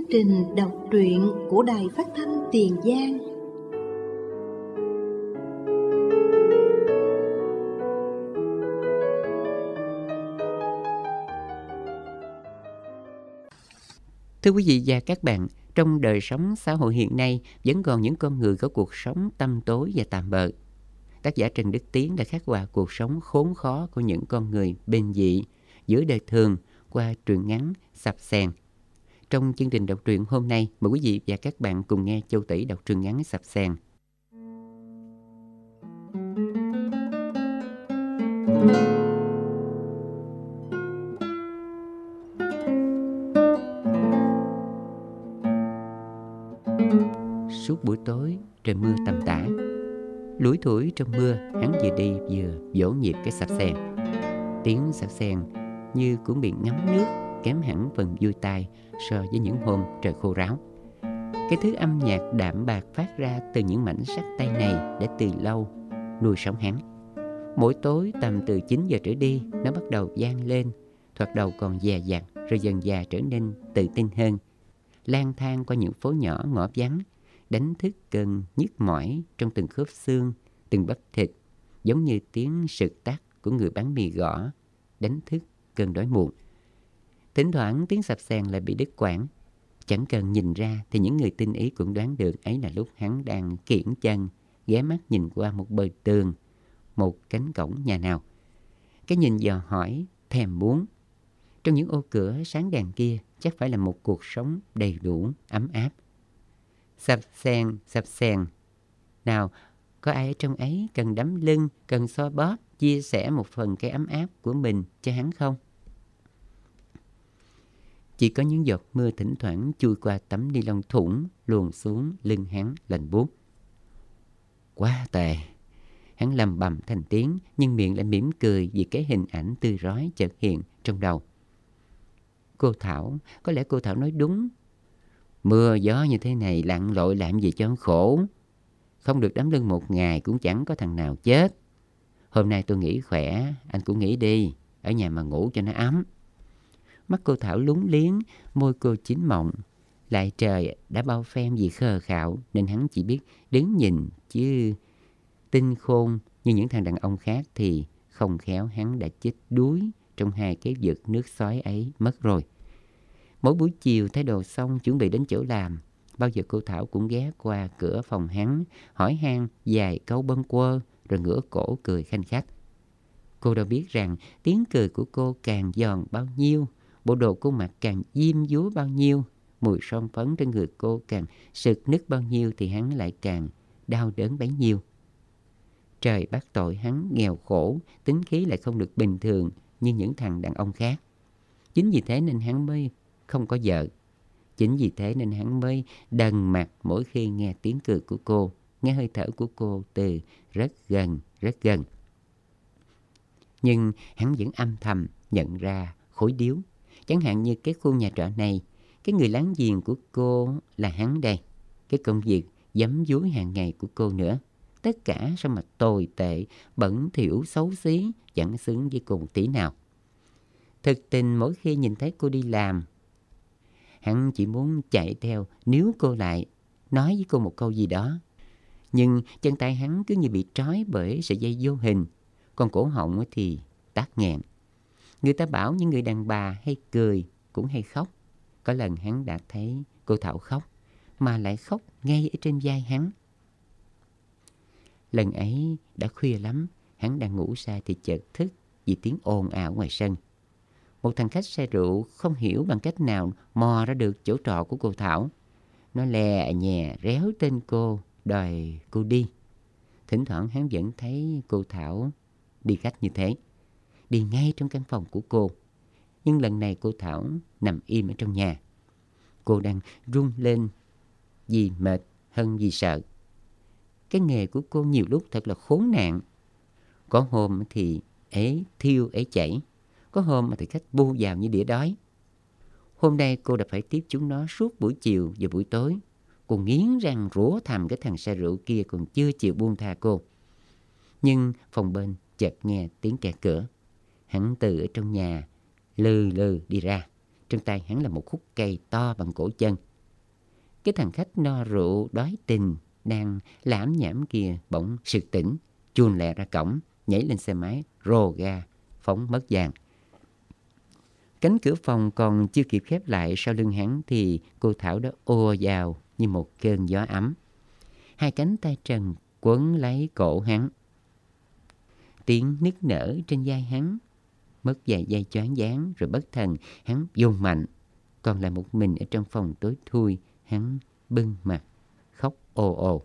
trình đọc truyện của Đài Phát thanh Tiền Giang. Thưa quý vị và các bạn, trong đời sống xã hội hiện nay vẫn còn những con người có cuộc sống tăm tối và tạm bợ. Tác giả Trần Đức Tiến đã khắc họa cuộc sống khốn khó của những con người bình dị giữa đời thường qua truyện ngắn Sập Sèn. Trong chương trình đọc truyện hôm nay, mời quý vị và các bạn cùng nghe Châu Tỷ đọc truyện ngắn Sập Sèn. Suốt buổi tối, trời mưa tầm tã. Lủi thủi trong mưa, hắn vừa đi vừa vỗ nhịp cái sập sèn. Tiếng sập sèn như của miệng ngắm nước, kém hẳn phần vui tai so với những hôm trời khô ráo. Cái thứ âm nhạc đạm bạc phát ra từ những mảnh sắt tay này đã từ lâu nuôi sống hắn. Mỗi tối tầm từ 9 giờ trở đi, nó bắt đầu vang lên. Thoạt đầu còn dè dặt, rồi dần dà trở nên tự tin hơn. Lang thang qua những phố nhỏ ngõ vắng, đánh thức cơn nhức mỏi trong từng khớp xương, từng bắp thịt, giống như tiếng sực tắc của người bán mì gõ, đánh thức cơn đói muộn. Thỉnh thoảng tiếng sập sèn lại bị đứt quãng. Chẳng cần nhìn ra thì những người tinh ý cũng đoán được ấy là lúc hắn đang kiễng chân, ghé mắt nhìn qua một bờ tường, một cánh cổng nhà nào. Cái nhìn dò hỏi, thèm muốn. Trong những ô cửa sáng đèn kia chắc phải là một cuộc sống đầy đủ, ấm áp. Sập sèn. Nào, có ai ở trong ấy cần đấm lưng, cần xoa bóp, chia sẻ một phần cái ấm áp của mình cho hắn không? Chỉ có những giọt mưa thỉnh thoảng chui qua tấm ni lông thủng, luồn xuống lưng hắn lạnh buốt. Quá tệ. Hắn lầm bầm thành tiếng, nhưng miệng lại mỉm cười vì cái hình ảnh tươi rói chợt hiện trong đầu. Cô Thảo, có lẽ cô Thảo nói đúng. Mưa gió như thế này lặn lội làm gì cho khổ. Không được đấm lưng một ngày cũng chẳng có thằng nào chết. Hôm nay tôi nghỉ khỏe, anh cũng nghỉ đi, ở nhà mà ngủ cho nó ấm. Mắt cô Thảo lúng liếng, môi cô chín mọng. Lại trời đã bao phen gì khờ khạo nên hắn chỉ biết đứng nhìn, chứ tinh khôn như những thằng đàn ông khác thì không khéo hắn đã chết đuối trong hai cái vực nước xoáy ấy mất rồi. Mỗi buổi chiều thay đồ xong chuẩn bị đến chỗ làm, bao giờ cô Thảo cũng ghé qua cửa phòng hắn, hỏi han vài câu bâng quơ, rồi ngửa cổ cười khanh khách. Cô đâu biết rằng tiếng cười của cô càng giòn bao nhiêu, bộ đồ cô mặc càng diêm dúa bao nhiêu, mùi son phấn trên người cô càng sực nức bao nhiêu thì hắn lại càng đau đớn bấy nhiêu. Trời bắt tội hắn nghèo khổ, tính khí lại không được bình thường như những thằng đàn ông khác. Chính vì thế nên hắn mới không có vợ. Chính vì thế nên hắn mới đần mặt mỗi khi nghe tiếng cười của cô, nghe hơi thở của cô từ rất gần. Nhưng hắn vẫn âm thầm nhận ra khối điếu. Chẳng hạn như cái khu nhà trọ này, cái người láng giềng của cô là hắn đây. Cái công việc giấm dúi hàng ngày của cô nữa. Tất cả sao mà tồi tệ, bẩn thỉu, xấu xí, chẳng xứng với cô một tí nào. Thực tình mỗi khi nhìn thấy cô đi làm, hắn chỉ muốn chạy theo níu cô lại, nói với cô một câu gì đó. Nhưng chân tay hắn cứ như bị trói bởi sợi dây vô hình, còn cổ họng thì tắc nghẹn. Người ta bảo những người đàn bà hay cười cũng hay khóc. Có lần hắn đã thấy cô Thảo khóc, mà lại khóc ngay ở trên vai hắn. Lần ấy đã khuya lắm, hắn đang ngủ say thì chợt thức vì tiếng ồn ào ngoài sân. Một thằng khách say rượu không hiểu bằng cách nào mò ra được chỗ trọ của cô Thảo. Nó lè nhè réo tên cô, đòi cô đi. Thỉnh thoảng hắn vẫn thấy cô Thảo đi khách như thế, đi ngay trong căn phòng của cô. Nhưng lần này cô Thảo nằm im ở trong nhà. Cô đang run lên vì mệt hơn vì sợ. Cái nghề của cô nhiều lúc thật là khốn nạn. Có hôm thì ế thiêu ế chảy, có hôm thì khách bu vào như đĩa đói. Hôm nay cô đã phải tiếp chúng nó suốt buổi chiều và buổi tối. Cô nghiến răng rủa thầm cái thằng say rượu kia còn chưa chịu buông tha cô. Nhưng phòng bên chợt nghe tiếng kẹt cửa. Hắn từ ở trong nhà lừ lừ đi ra. Trong tay hắn là một khúc cây to bằng cổ chân. Cái thằng khách no rượu đói tình đang lãm nhảm kia bỗng sực tỉnh, chun lẹ ra cổng, nhảy lên xe máy, rồ ga, phóng mất dạng. Cánh cửa phòng còn chưa kịp khép lại sau lưng hắn thì cô Thảo đã ùa vào như một cơn gió ấm. Hai cánh tay trần quấn lấy cổ hắn. Tiếng nức nở trên vai hắn. Mất vài giây choáng váng rồi bất thần hắn vùng mạnh. Còn lại một mình ở trong phòng tối thui, hắn bưng mặt khóc ồ ồ.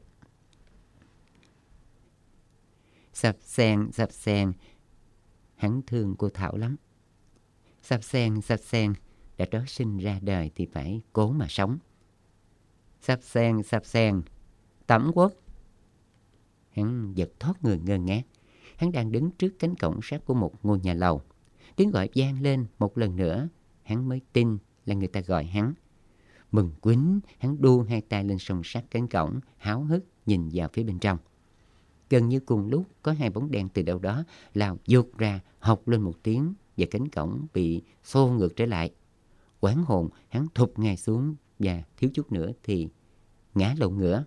Sập sèn, hắn thương cô Thảo lắm. Sập sèn, đã trót sinh ra đời thì phải cố mà sống. Sập sèn, Tẩm Quốc. Hắn giật thoát người ngơ ngác. Hắn đang đứng trước cánh cổng sắt của một ngôi nhà lầu. Tiếng gọi vang lên một lần nữa, hắn mới tin là người ta gọi hắn. Mừng quýnh, hắn đu hai tay lên song sắt cánh cổng, háo hức nhìn vào phía bên trong. Gần như cùng lúc có hai bóng đen từ đâu đó lao vụt ra, hộc lên một tiếng và cánh cổng bị xô ngược trở lại. Hoảng hồn, hắn thụp ngay xuống và thiếu chút nữa thì ngã lộn ngửa.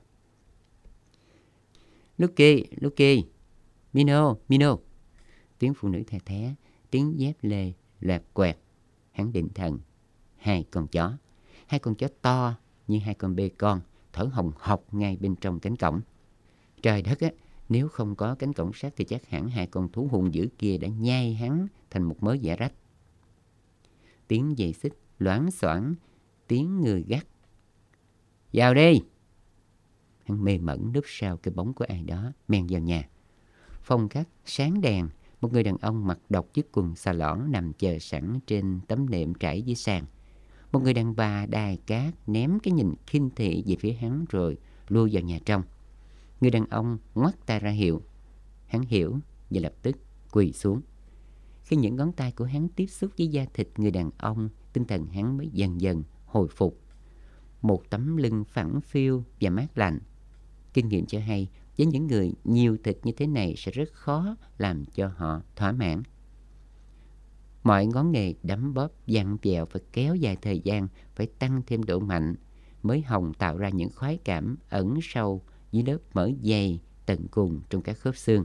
Lucky, Mino. Tiếng phụ nữ the thé, tiếng dép lê loạt quẹt. Hắn định thần. Hai con chó to như hai con bê con thở hồng hộc ngay bên trong cánh cổng. Trời đất á, nếu không có cánh cổng sắt thì chắc hẳn hai con thú hung dữ kia đã nhai hắn thành một mớ vả rách. Tiếng giày xích loảng xoảng, tiếng người gắt. Vào đi! Hắn mê mẩn núp sau cái bóng của ai đó men vào nhà. Phòng khách sáng đèn, một người đàn ông mặc độc chiếc quần xà lõn nằm chờ sẵn trên tấm nệm trải dưới sàn. Một người đàn bà đài cát ném cái nhìn khinh thị về phía hắn rồi lui vào nhà trong. Người đàn ông ngoắt tay ra hiệu. Hắn hiểu và lập tức quỳ xuống. Khi những ngón tay của hắn tiếp xúc với da thịt người đàn ông, tinh thần hắn mới dần dần hồi phục. Một tấm lưng phẳng phiu và mát lạnh. Kinh nghiệm cho hay, với những người nhiều thịt như thế này sẽ rất khó làm cho họ thỏa mãn. Mọi ngón nghề đấm bóp, dặn dẹo và kéo dài thời gian, phải tăng thêm độ mạnh mới hòng tạo ra những khoái cảm ẩn sâu dưới lớp mỡ dày tận cùng trong các khớp xương.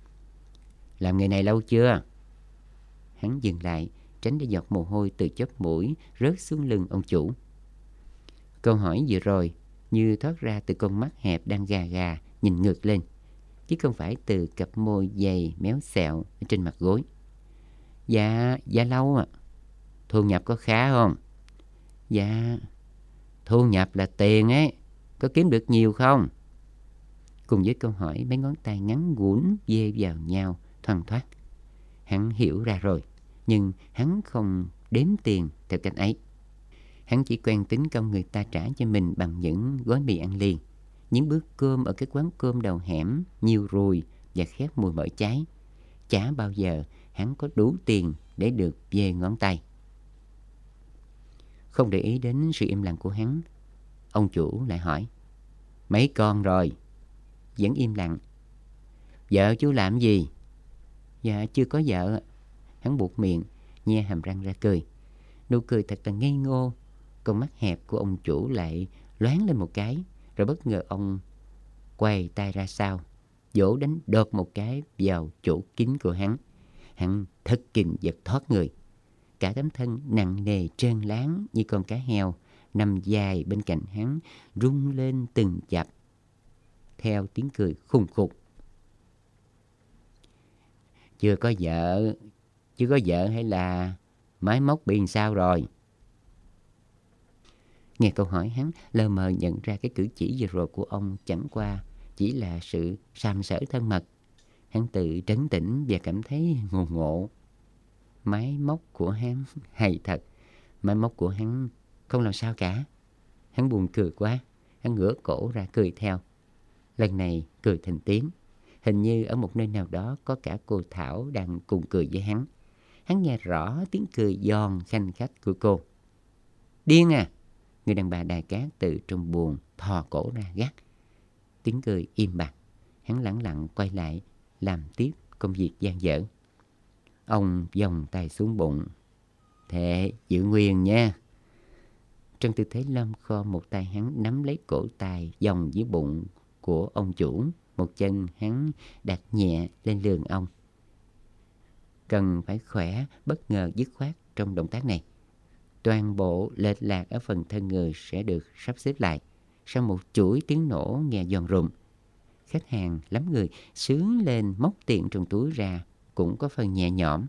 Làm nghề này lâu chưa? Hắn dừng lại, tránh để giọt mồ hôi từ chóp mũi rớt xuống lưng ông chủ. Câu hỏi vừa rồi như thoát ra từ con mắt hẹp đang gà gà nhìn ngược lên, chứ không phải từ cặp môi dày méo xẹo trên mặt gối. Dạ lâu ạ. Thu nhập có khá không? Dạ, thu nhập là tiền ấy. Có kiếm được nhiều không? Cùng với câu hỏi, mấy ngón tay ngắn ngủn dê vào nhau thoăn thoắt. Hắn hiểu ra rồi, nhưng hắn không đếm tiền theo cách ấy. Hắn chỉ quen tính công người ta trả cho mình bằng những gói mì ăn liền, những bữa cơm ở cái quán cơm đầu hẻm nhiều ruồi và khét mùi mỡ cháy. Chả bao giờ hắn có đủ tiền để được về ngón tay. Không để ý đến sự im lặng của hắn, ông chủ lại hỏi: Mấy con rồi? Vẫn im lặng. Vợ chú làm gì? Dạ chưa có vợ. Hắn buột miệng, nhe hàm răng ra cười. Nụ cười thật là ngây ngô. Con mắt hẹp của ông chủ lại loáng lên một cái, rồi bất ngờ ông quay tay ra sau, vỗ đánh đột một cái vào chỗ kín của hắn. Hắn thất kinh giật thoát người. Cả tấm thân nặng nề trơn láng như con cá heo nằm dài bên cạnh hắn rung lên từng chập theo tiếng cười khùng khục. Chưa có vợ hay là máy móc bị sao rồi? Nghe câu hỏi, hắn lờ mờ nhận ra cái cử chỉ vừa rồi của ông chẳng qua chỉ là sự sàm sỡ thân mật. Hắn tự trấn tĩnh và cảm thấy ngộ. Máy móc của hắn hay thật. Máy móc của hắn không làm sao cả. Hắn buồn cười quá. Hắn ngửa cổ ra cười theo. Lần này cười thành tiếng. Hình như ở một nơi nào đó có cả cô Thảo đang cùng cười với hắn. Hắn nghe rõ tiếng cười giòn khanh khách của cô. Điên à! Người đàn bà đài cát từ trong buồng thò cổ ra gắt. Tiếng cười im bặt. Hắn lẳng lặng quay lại làm tiếp công việc dang dở. Ông vòng tay xuống bụng. Thế giữ nguyên nha. Trong tư thế lom khom, một tay hắn nắm lấy cổ tay vòng dưới bụng của ông chủ, một chân hắn đặt nhẹ lên lườn ông. Cần phải khỏe, bất ngờ, dứt khoát trong động tác này. Toàn bộ lệch lạc ở phần thân người sẽ được sắp xếp lại. Sau một chuỗi tiếng nổ nghe giòn rụm, khách hàng lắm người sướng lên móc tiền trong túi ra, cũng có phần nhẹ nhõm.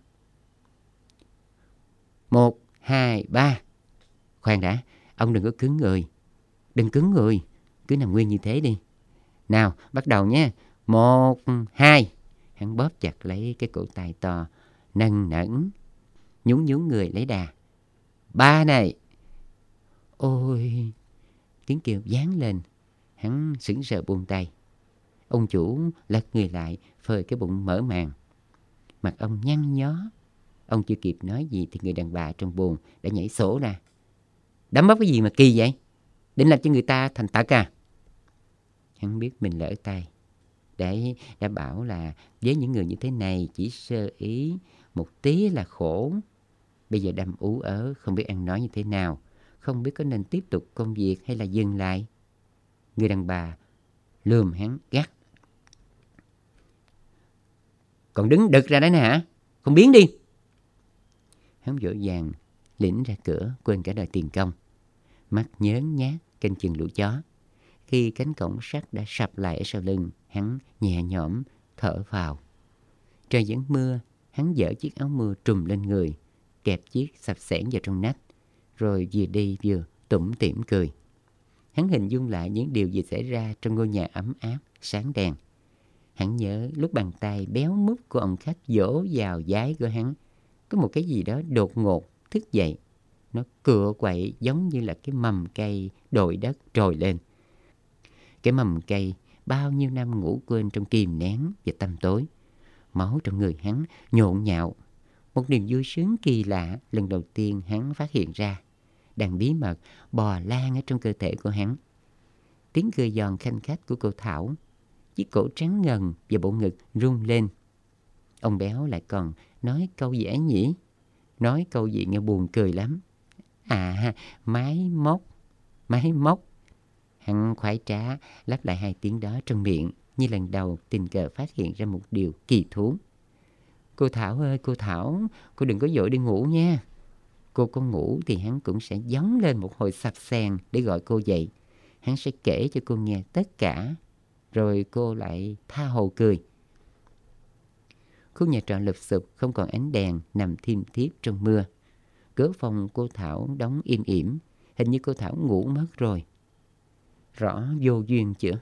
1, 2, 3. Khoan đã, ông đừng có cứng người. Đừng cứng người, cứ nằm nguyên như thế đi. Nào, bắt đầu nhé. 1, 2. Hắn bóp chặt lấy cái cổ tay to, nâng nẫn, nhún người lấy đà. 3 này. Ôi, tiếng kêu vang lên. Hắn sững sờ buông tay. Ông chủ lật người lại, phơi cái bụng mở màn. Mặt ông nhăn nhó. Ông chưa kịp nói gì thì người đàn bà trong buồng đã nhảy sổ ra. Đấm bóp cái gì mà kỳ vậy? Định làm cho người ta thành tật à? Hắn biết mình lỡ tay. Đấy, đã bảo là với những người như thế này chỉ sơ ý một tí là khổ. Bây giờ đâm ú ớ, không biết ăn nói như thế nào, không biết có nên tiếp tục công việc hay là dừng lại. Người đàn bà lườm hắn gắt. Còn đứng đực ra đấy nè hả? Không biến đi. Hắn vội vàng lĩnh ra cửa, quên cả đòi tiền công. Mắt nhớn nhát canh chừng lũ chó. Khi cánh cổng sắt đã sập lại ở sau lưng, hắn nhẹ nhõm thở vào. Trời vẫn mưa, hắn dỡ chiếc áo mưa trùm lên người, kẹp chiếc sạp xẻng vào trong nách, rồi vừa đi vừa tủm tỉm cười. Hắn hình dung lại những điều gì xảy ra trong ngôi nhà ấm áp, sáng đèn. Hắn nhớ lúc bàn tay béo múp của ông khách vỗ vào vái của hắn, có một cái gì đó đột ngột thức dậy. Nó cựa quậy giống như là cái mầm cây đội đất trồi lên. Cái mầm cây bao nhiêu năm ngủ quên trong kìm nén và tăm tối. Máu trong người hắn nhộn nhạo. Một niềm vui sướng kỳ lạ lần đầu tiên hắn phát hiện ra, đang bí mật bò lan ở trong cơ thể của hắn. Tiếng cười giòn khanh khách của cô Thảo, chiếc cổ trắng ngần và bộ ngực rung lên. Ông béo lại còn nói câu gì ấy nhỉ? Nói câu gì nghe buồn cười lắm. À, máy móc. Hắn khoái trá lắp lại 2 tiếng đó trong miệng, như lần đầu tình cờ phát hiện ra một điều kỳ thú. Cô Thảo ơi, cô Thảo, cô đừng có vội đi ngủ nha. Cô có ngủ thì hắn cũng sẽ gióng lên một hồi sập sèn để gọi cô dậy. Hắn sẽ kể cho cô nghe tất cả, rồi cô lại tha hồ cười. Khu nhà trọ lụp xụp, không còn ánh đèn, nằm thiêm thiếp trong mưa. Cửa phòng cô Thảo đóng im ỉm, hình như cô Thảo ngủ mất rồi. Rõ vô duyên chưa?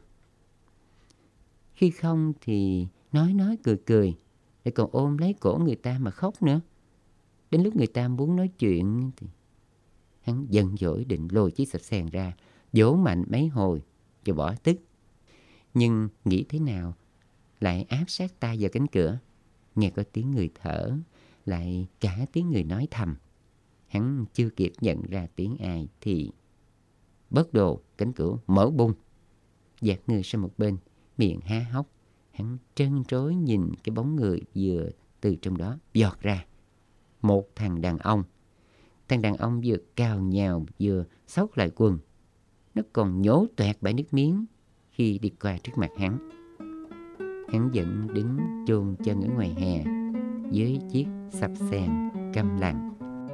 Khi không thì nói cười, để còn ôm lấy cổ người ta mà khóc nữa. Đến lúc người ta muốn nói chuyện thì hắn giận dỗi định lôi chiếc sạp sèn ra, vỗ mạnh mấy hồi rồi bỏ tức. Nhưng nghĩ thế nào lại áp sát tai vào cánh cửa. Nghe có tiếng người thở, lại cả tiếng người nói thầm. Hắn chưa kịp nhận ra tiếng ai thì bớt đồ, cánh cửa mở bung. Dạt người sang một bên, miệng há hốc. Hắn trân trối nhìn cái bóng người vừa từ trong đó giọt ra. Một thằng đàn ông. Thằng đàn ông vừa cào nhào vừa xốc lại quần. Nó còn nhổ toẹt bãi nước miếng khi đi qua trước mặt hắn. Hắn vẫn đứng chôn chân ở ngoài hè với chiếc sạp sèn câm lặng.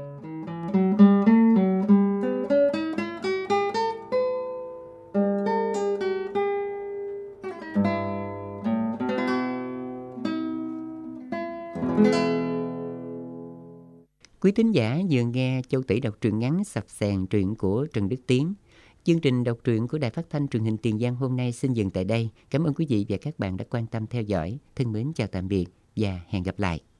Quý thính giả vừa nghe Châu Tỷ đọc truyện ngắn Sạp Sèn, truyện của Trần Đức Tiến. Chương trình đọc truyện của Đài Phát thanh Truyền hình Tiền Giang hôm nay xin dừng tại đây. Cảm ơn quý vị và các bạn đã quan tâm theo dõi. Thân mến chào tạm biệt và hẹn gặp lại.